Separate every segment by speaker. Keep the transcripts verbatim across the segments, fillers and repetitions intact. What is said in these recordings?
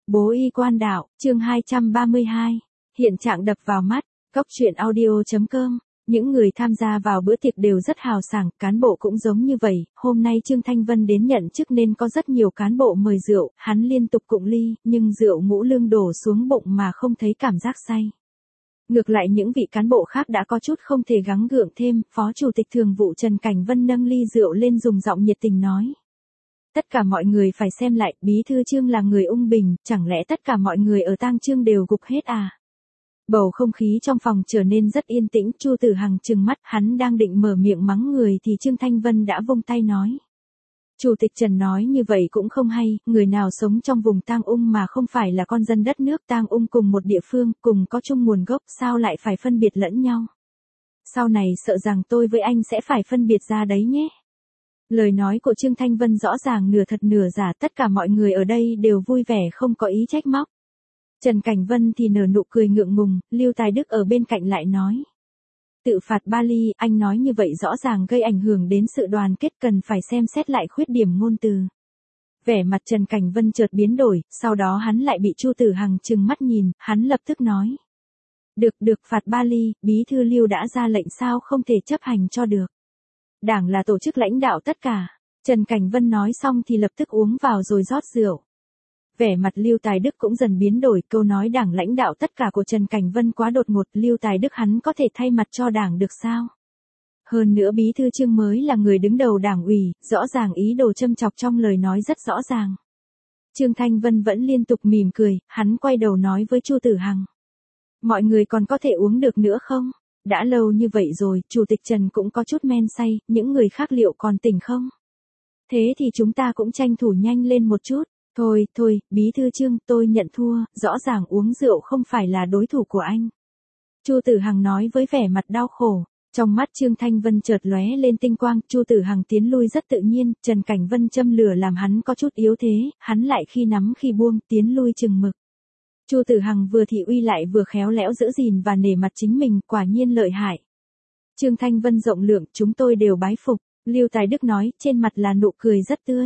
Speaker 1: Bố y quan đạo, chương hai trăm ba mươi hai. Hiện trạng đập vào mắt, Cóc truyện audio chấm com. Những người tham gia vào bữa tiệc đều rất hào sảng, cán bộ cũng giống như vậy. Hôm nay Trương Thanh Vân đến nhận chức nên có rất nhiều cán bộ mời rượu, hắn liên tục cụng ly, nhưng rượu ngũ lương đổ xuống bụng mà không thấy cảm giác say. Ngược lại những vị cán bộ khác đã có chút không thể gắng gượng thêm, Phó Chủ tịch Thường vụ Trần Cảnh Vân nâng ly rượu lên dùng giọng nhiệt tình nói. Tất cả mọi người phải xem lại, bí thư Trương là người ung bình, chẳng lẽ tất cả mọi người ở tang Trương đều gục hết à? Bầu không khí trong phòng trở nên rất yên tĩnh, Chu Tử Hằng trừng mắt, hắn đang định mở miệng mắng người thì Trương Thanh Vân đã vung tay nói. Chủ tịch Trần nói như vậy cũng không hay, người nào sống trong vùng tang ung mà không phải là con dân đất nước tang ung cùng một địa phương, cùng có chung nguồn gốc, sao lại phải phân biệt lẫn nhau? Sau này sợ rằng tôi với anh sẽ phải phân biệt ra đấy nhé. Lời nói của Trương Thanh Vân rõ ràng nửa thật nửa giả, tất cả mọi người ở đây đều vui vẻ không có ý trách móc. Trần Cảnh Vân thì nở nụ cười ngượng ngùng, Lưu Tài Đức ở bên cạnh lại nói. Tự phạt Bali, anh nói như vậy rõ ràng gây ảnh hưởng đến sự đoàn kết, cần phải xem xét lại khuyết điểm ngôn từ. Vẻ mặt Trần Cảnh Vân chợt biến đổi, sau đó hắn lại bị Chu Tử Hằng trừng mắt nhìn, hắn lập tức nói. Được được phạt Bali, bí thư Lưu đã ra lệnh sao không thể chấp hành cho được. Đảng là tổ chức lãnh đạo tất cả. Trần Cảnh Vân nói xong thì lập tức uống vào rồi rót rượu. Vẻ mặt Lưu Tài Đức cũng dần biến đổi, câu nói đảng lãnh đạo tất cả của Trần Cảnh Vân quá đột ngột, Lưu Tài Đức hắn có thể thay mặt cho đảng được sao? Hơn nữa bí thư Trương mới là người đứng đầu đảng ủy, rõ ràng ý đồ châm chọc trong lời nói rất rõ ràng. Trương Thanh Vân vẫn liên tục mỉm cười, hắn quay đầu nói với Chu Tử Hằng. Mọi người còn có thể uống được nữa không? Đã lâu như vậy rồi, Chủ tịch Trần cũng có chút men say, những người khác liệu còn tỉnh không? Thế thì chúng ta cũng tranh thủ nhanh lên một chút. Thôi, thôi, bí thư Trương, tôi nhận thua, rõ ràng uống rượu không phải là đối thủ của anh. Chu Tử Hằng nói với vẻ mặt đau khổ. Trong mắt Trương Thanh Vân chợt lóe lên tinh quang, Chu Tử Hằng tiến lui rất tự nhiên, Trần Cảnh Vân châm lửa làm hắn có chút yếu thế, hắn lại khi nắm khi buông, tiến lui chừng mực. Chu Tử Hằng vừa thị uy lại vừa khéo léo giữ gìn và nể mặt chính mình, quả nhiên lợi hại. Trương Thanh Vân rộng lượng, chúng tôi đều bái phục, Lưu Tài Đức nói, trên mặt là nụ cười rất tươi.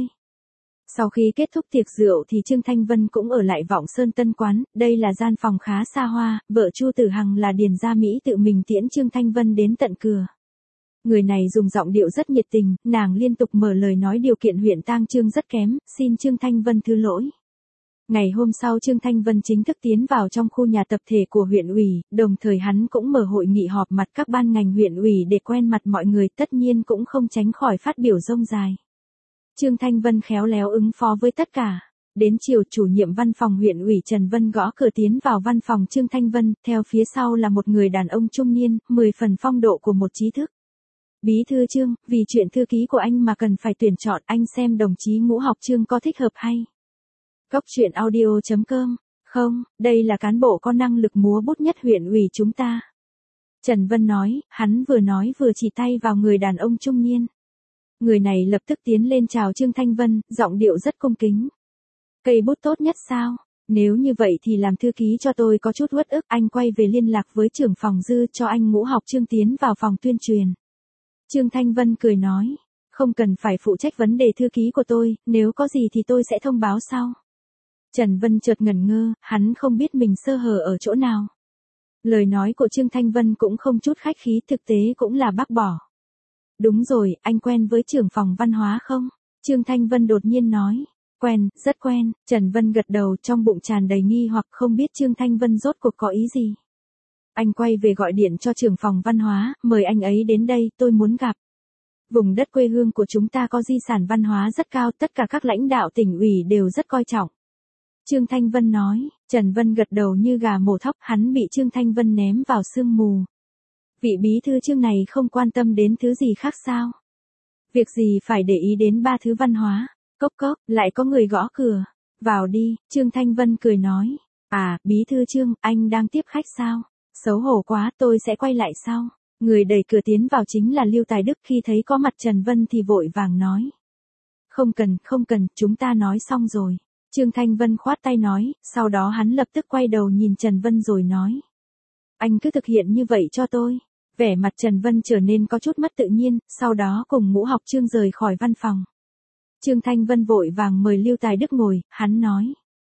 Speaker 1: Sau khi kết thúc tiệc rượu thì Trương Thanh Vân cũng ở lại Vọng Sơn Tân Quán, đây là gian phòng khá xa hoa, vợ Chu Tử Hằng là Điền Gia Mỹ tự mình tiễn Trương Thanh Vân đến tận cửa. Người này dùng giọng điệu rất nhiệt tình, nàng liên tục mở lời nói điều kiện huyện tang Trương rất kém, xin Trương Thanh Vân thứ lỗi. Ngày hôm sau Trương Thanh Vân chính thức tiến vào trong khu nhà tập thể của huyện ủy, đồng thời hắn cũng mở hội nghị họp mặt các ban ngành huyện ủy để quen mặt mọi người, tất nhiên cũng không tránh khỏi phát biểu rông dài. Trương Thanh Vân khéo léo ứng phó với tất cả. Đến chiều chủ nhiệm văn phòng huyện ủy Trần Vân gõ cửa tiến vào văn phòng Trương Thanh Vân, theo phía sau là một người đàn ông trung niên, mười phần phong độ của một trí thức. Bí thư Trương, vì chuyện thư ký của anh mà cần phải tuyển chọn, anh xem đồng chí Ngũ Học Trương có thích hợp hay. Cóc truyện audio chấm com. Không, đây là cán bộ có năng lực múa bút nhất huyện ủy chúng ta. Trần Vân nói, hắn vừa nói vừa chỉ tay vào người đàn ông trung niên. Người này lập tức tiến lên chào Trương Thanh Vân, giọng điệu rất cung kính. Cây bút tốt nhất sao? Nếu như vậy thì làm thư ký cho tôi có chút uất ức, anh quay về liên lạc với trưởng phòng Dư cho anh Ngũ Học Trương tiến vào phòng tuyên truyền. Trương Thanh Vân cười nói, không cần phải phụ trách vấn đề thư ký của tôi, nếu có gì thì tôi sẽ thông báo sau. Trần Vân chợt ngẩn ngơ, hắn không biết mình sơ hở ở chỗ nào. Lời nói của Trương Thanh Vân cũng không chút khách khí, thực tế cũng là bác bỏ. Đúng rồi, anh quen với trưởng phòng văn hóa không? Trương Thanh Vân đột nhiên nói. Quen, rất quen. Trần Vân gật đầu, trong bụng tràn đầy nghi hoặc không biết Trương Thanh Vân rốt cuộc có ý gì. Anh quay về gọi điện cho trưởng phòng văn hóa, mời anh ấy đến đây, tôi muốn gặp. Vùng đất quê hương của chúng ta có di sản văn hóa rất cao, tất cả các lãnh đạo tỉnh ủy đều rất coi trọng. Trương Thanh Vân nói, Trần Vân gật đầu như gà mổ thóc, hắn bị Trương Thanh Vân ném vào sương mù. Vị bí thư Trương này không quan tâm đến thứ gì khác sao? Việc gì phải để ý đến ba thứ văn hóa? Cốc cốc, lại có người gõ cửa. Vào đi, Trương Thanh Vân cười nói. À, bí thư Trương, anh đang tiếp khách sao? Xấu hổ quá, tôi sẽ quay lại sau. Người đẩy cửa tiến vào chính là Lưu Tài Đức, khi thấy có mặt Trần Vân thì vội vàng nói. Không cần, không cần, chúng ta nói xong rồi. Trương Thanh Vân khoát tay nói, sau đó hắn lập tức quay đầu nhìn Trần Vân rồi nói. Anh cứ thực hiện như vậy cho tôi. Vẻ mặt Trần Vân trở nên có chút mất tự nhiên, sau đó cùng Ngũ Học Trương rời khỏi văn phòng. Trương Thanh Vân vội vàng mời Lưu Tài Đức ngồi, hắn nói.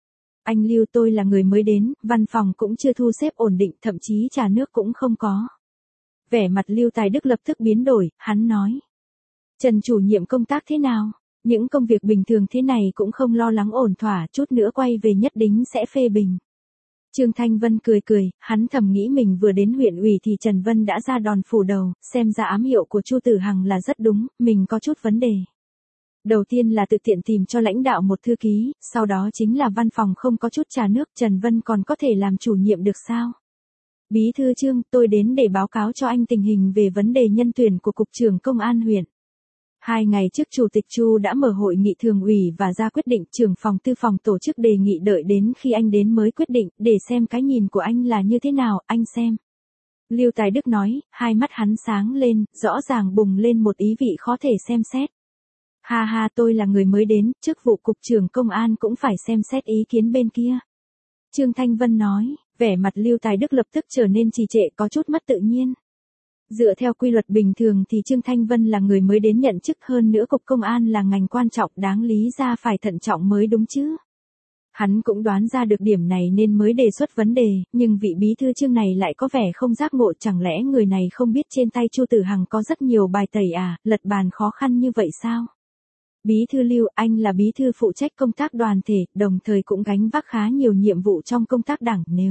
Speaker 1: Anh Lưu, tôi là người mới đến, văn phòng cũng chưa thu xếp ổn định, thậm chí trà nước cũng không có. Vẻ mặt Lưu Tài Đức lập tức biến đổi, hắn nói. Trần chủ nhiệm công tác thế nào? Những công việc bình thường thế này cũng không lo lắng ổn thỏa, chút nữa quay về nhất định sẽ phê bình. Trương Thanh Vân cười cười, hắn thầm nghĩ mình vừa đến huyện ủy thì Trần Vân đã ra đòn phủ đầu, xem ra ám hiệu của Chu Tử Hằng là rất đúng, mình có chút vấn đề. Đầu tiên là tự tiện tìm cho lãnh đạo một thư ký, sau đó chính là văn phòng không có chút trà nước, Trần Vân còn có thể làm chủ nhiệm được sao? Bí thư Trương, tôi đến để báo cáo cho anh tình hình về vấn đề nhân tuyển của Cục trưởng Công an huyện. Hai ngày trước Chủ tịch Chu đã mở hội nghị thường ủy và ra quyết định, trưởng phòng tư phòng tổ chức đề nghị đợi đến khi anh đến mới quyết định, để xem cái nhìn của anh là như thế nào, anh xem. Lưu Tài Đức nói, hai mắt hắn sáng lên, rõ ràng bùng lên một ý vị khó thể xem xét. Ha ha, tôi là người mới đến, chức vụ Cục trưởng Công an cũng phải xem xét ý kiến bên kia. Trương Thanh Vân nói, vẻ mặt Lưu Tài Đức lập tức trở nên trì trệ, có chút mất tự nhiên. Dựa theo quy luật bình thường thì Trương Thanh Vân là người mới đến nhận chức, hơn nữa Cục Công an là ngành quan trọng, đáng lý ra phải thận trọng mới đúng chứ. Hắn cũng đoán ra được điểm này nên mới đề xuất vấn đề, nhưng vị bí thư Trương này lại có vẻ không giác ngộ, chẳng lẽ người này không biết trên tay Chu Tử Hằng có rất nhiều bài tẩy à, lật bàn khó khăn như vậy sao? Bí thư Lưu, anh là bí thư phụ trách công tác đoàn thể, đồng thời cũng gánh vác khá nhiều nhiệm vụ trong công tác đảng, nếu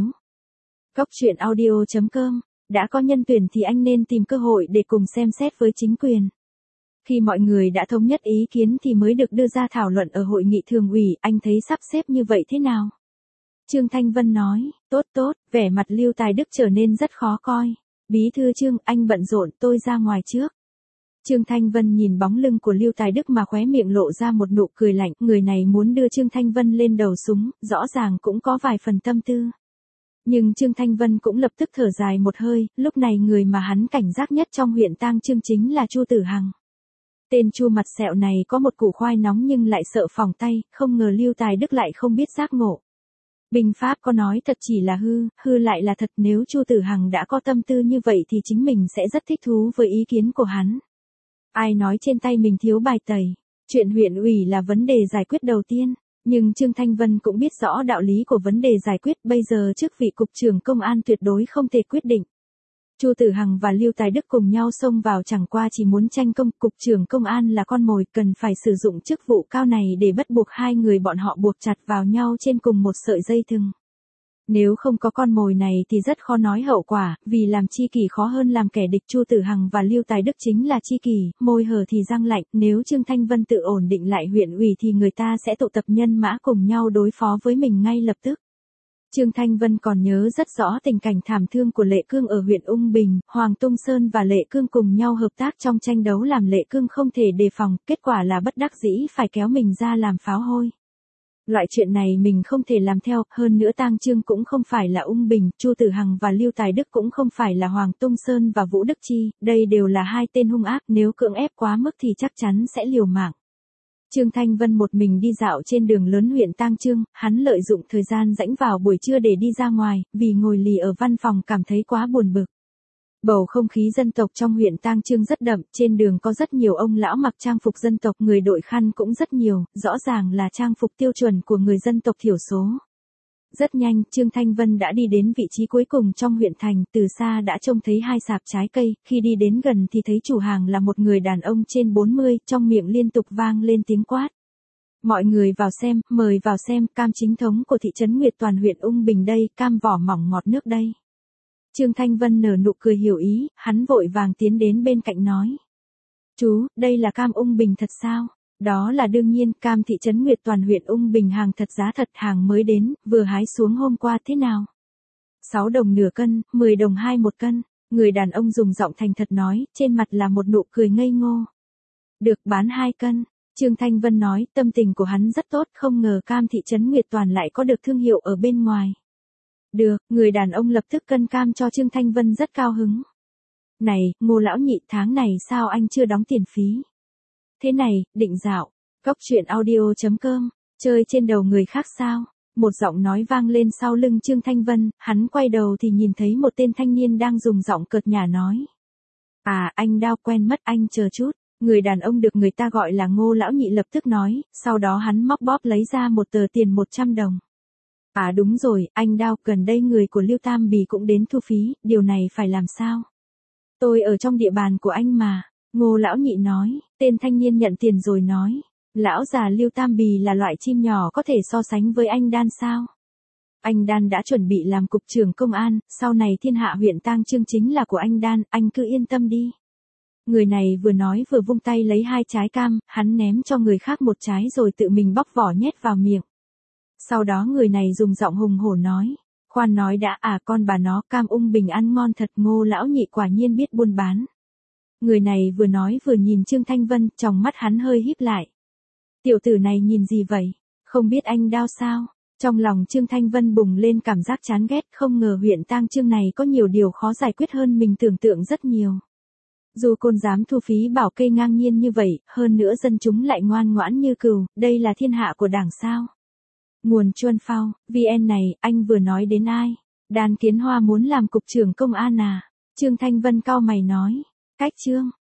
Speaker 1: Cóc truyện audio chấm com đã có nhân tuyển thì anh nên tìm cơ hội để cùng xem xét với chính quyền. Khi mọi người đã thống nhất ý kiến thì mới được đưa ra thảo luận ở hội nghị thường ủy, anh thấy sắp xếp như vậy thế nào? Trương Thanh Vân nói, tốt tốt, vẻ mặt Lưu Tài Đức trở nên rất khó coi. Bí thư Trương, anh bận rộn, tôi ra ngoài trước. Trương Thanh Vân nhìn bóng lưng của Lưu Tài Đức mà khóe miệng lộ ra một nụ cười lạnh, người này muốn đưa Trương Thanh Vân lên đầu súng, rõ ràng cũng có vài phần tâm tư. Nhưng Trương Thanh Vân cũng lập tức thở dài một hơi, lúc này người mà hắn cảnh giác nhất trong huyện Tang Chương chính là Chu Tử Hằng. Tên Chu mặt sẹo này có một củ khoai nóng nhưng lại sợ phỏng tay, không ngờ Lưu Tài Đức lại không biết giác ngộ. Binh pháp có nói thật chỉ là hư, hư lại là thật, nếu Chu Tử Hằng đã có tâm tư như vậy thì chính mình sẽ rất thích thú với ý kiến của hắn. Ai nói trên tay mình thiếu bài tẩy, chuyện huyện ủy là vấn đề giải quyết đầu tiên. Nhưng Trương Thanh Vân cũng biết rõ đạo lý của vấn đề giải quyết, bây giờ chức vị Cục trưởng Công an tuyệt đối không thể quyết định. Chu Tử Hằng và Lưu Tài Đức cùng nhau xông vào chẳng qua chỉ muốn tranh công, Cục trưởng Công an là con mồi, cần phải sử dụng chức vụ cao này để bắt buộc hai người bọn họ buộc chặt vào nhau trên cùng một sợi dây thừng. Nếu không có con mồi này thì rất khó nói hậu quả, vì làm tri kỷ khó hơn làm kẻ địch. Chu Tử Hằng và Lưu Tài Đức chính là tri kỷ, môi hở thì răng lạnh, nếu Trương Thanh Vân tự ổn định lại huyện ủy thì người ta sẽ tụ tập nhân mã cùng nhau đối phó với mình ngay lập tức. Trương Thanh Vân còn nhớ rất rõ tình cảnh thảm thương của Lệ Cương ở huyện Ung Bình, Hoàng Tung Sơn và Lệ Cương cùng nhau hợp tác trong tranh đấu làm Lệ Cương không thể đề phòng, kết quả là bất đắc dĩ phải kéo mình ra làm pháo hôi. Loại chuyện này mình không thể làm theo, hơn nữa Tang Chương cũng không phải là Ung Bình, Chu Tử Hằng và Lưu Tài Đức cũng không phải là Hoàng Tung Sơn và Vũ Đức Chi, đây đều là hai tên hung ác, nếu cưỡng ép quá mức thì chắc chắn sẽ liều mạng. Trương Thanh Vân một mình đi dạo trên đường lớn huyện Tang Chương, hắn lợi dụng thời gian rãnh vào buổi trưa để đi ra ngoài, vì ngồi lì ở văn phòng cảm thấy quá buồn bực. Bầu không khí dân tộc trong huyện Tang Chương rất đậm, trên đường có rất nhiều ông lão mặc trang phục dân tộc, người đội khăn cũng rất nhiều, rõ ràng là trang phục tiêu chuẩn của người dân tộc thiểu số. Rất nhanh, Trương Thanh Vân đã đi đến vị trí cuối cùng trong huyện thành, từ xa đã trông thấy hai sạp trái cây, khi đi đến gần thì thấy chủ hàng là một người đàn ông trên bốn mươi, trong miệng liên tục vang lên tiếng quát. Mọi người vào xem, mời vào xem, cam chính thống của thị trấn Nguyệt Toàn huyện Ung Bình đây, cam vỏ mỏng ngọt nước đây. Trương Thanh Vân nở nụ cười hiểu ý, hắn vội vàng tiến đến bên cạnh nói. Chú, đây là cam Ung Bình thật sao? Đó là đương nhiên, cam thị trấn Nguyệt Toàn huyện Ung Bình hàng thật giá thật, hàng mới đến, vừa hái xuống hôm qua thế nào? sáu đồng nửa cân, mười đồng hai một cân, người đàn ông dùng giọng thành thật nói, trên mặt là một nụ cười ngây ngô. Được, bán hai cân. Trương Thanh Vân nói, tâm tình của hắn rất tốt, không ngờ cam thị trấn Nguyệt Toàn lại có được thương hiệu ở bên ngoài. Được, người đàn ông lập tức cân cam cho Trương Thanh Vân rất cao hứng. Này, Ngô lão nhị, tháng này sao anh chưa đóng tiền phí? Thế này, định dạo, Cóc truyện audio chấm com, chơi trên đầu người khác sao? Một giọng nói vang lên sau lưng Trương Thanh Vân, hắn quay đầu thì nhìn thấy một tên thanh niên đang dùng giọng cợt nhả nói. À, anh Đao quen mất, anh chờ chút. Người đàn ông được người ta gọi là Ngô lão nhị lập tức nói, sau đó hắn móc bóp lấy ra một tờ tiền một trăm đồng. À đúng rồi, anh Đao, gần đây người của Lưu Tam Bì cũng đến thu phí, điều này phải làm sao? Tôi ở trong địa bàn của anh mà. Ngô lão nhị nói, tên thanh niên nhận tiền rồi nói. Lão già Lưu Tam Bì là loại chim nhỏ có thể so sánh với anh Đan sao? Anh Đan đã chuẩn bị làm cục trưởng công an, sau này thiên hạ huyện Tang Chương chính là của anh Đan, anh cứ yên tâm đi. Người này vừa nói vừa vung tay lấy hai trái cam, hắn ném cho người khác một trái rồi tự mình bóc vỏ nhét vào miệng. Sau đó người này dùng giọng hùng hổ nói, khoan nói đã, à con bà nó, cam ung bình ăn ngon thật, Ngô lão nhị quả nhiên biết buôn bán. Người này vừa nói vừa nhìn Trương Thanh Vân, trong mắt hắn hơi híp lại. Tiểu tử này nhìn gì vậy? Không biết anh Đao sao? Trong lòng Trương Thanh Vân bùng lên cảm giác chán ghét, không ngờ huyện Tang Chương này có nhiều điều khó giải quyết hơn mình tưởng tượng rất nhiều. Dù côn dám thu phí bảo kê ngang nhiên như vậy, hơn nữa dân chúng lại ngoan ngoãn như cừu, đây là thiên hạ của đảng sao? Nguồn Chuân Phao, vê en này, anh vừa nói đến ai? Đan Kiến Hoa muốn làm cục trưởng công an à? Trương Thanh Vân cau mày nói, cách Trương.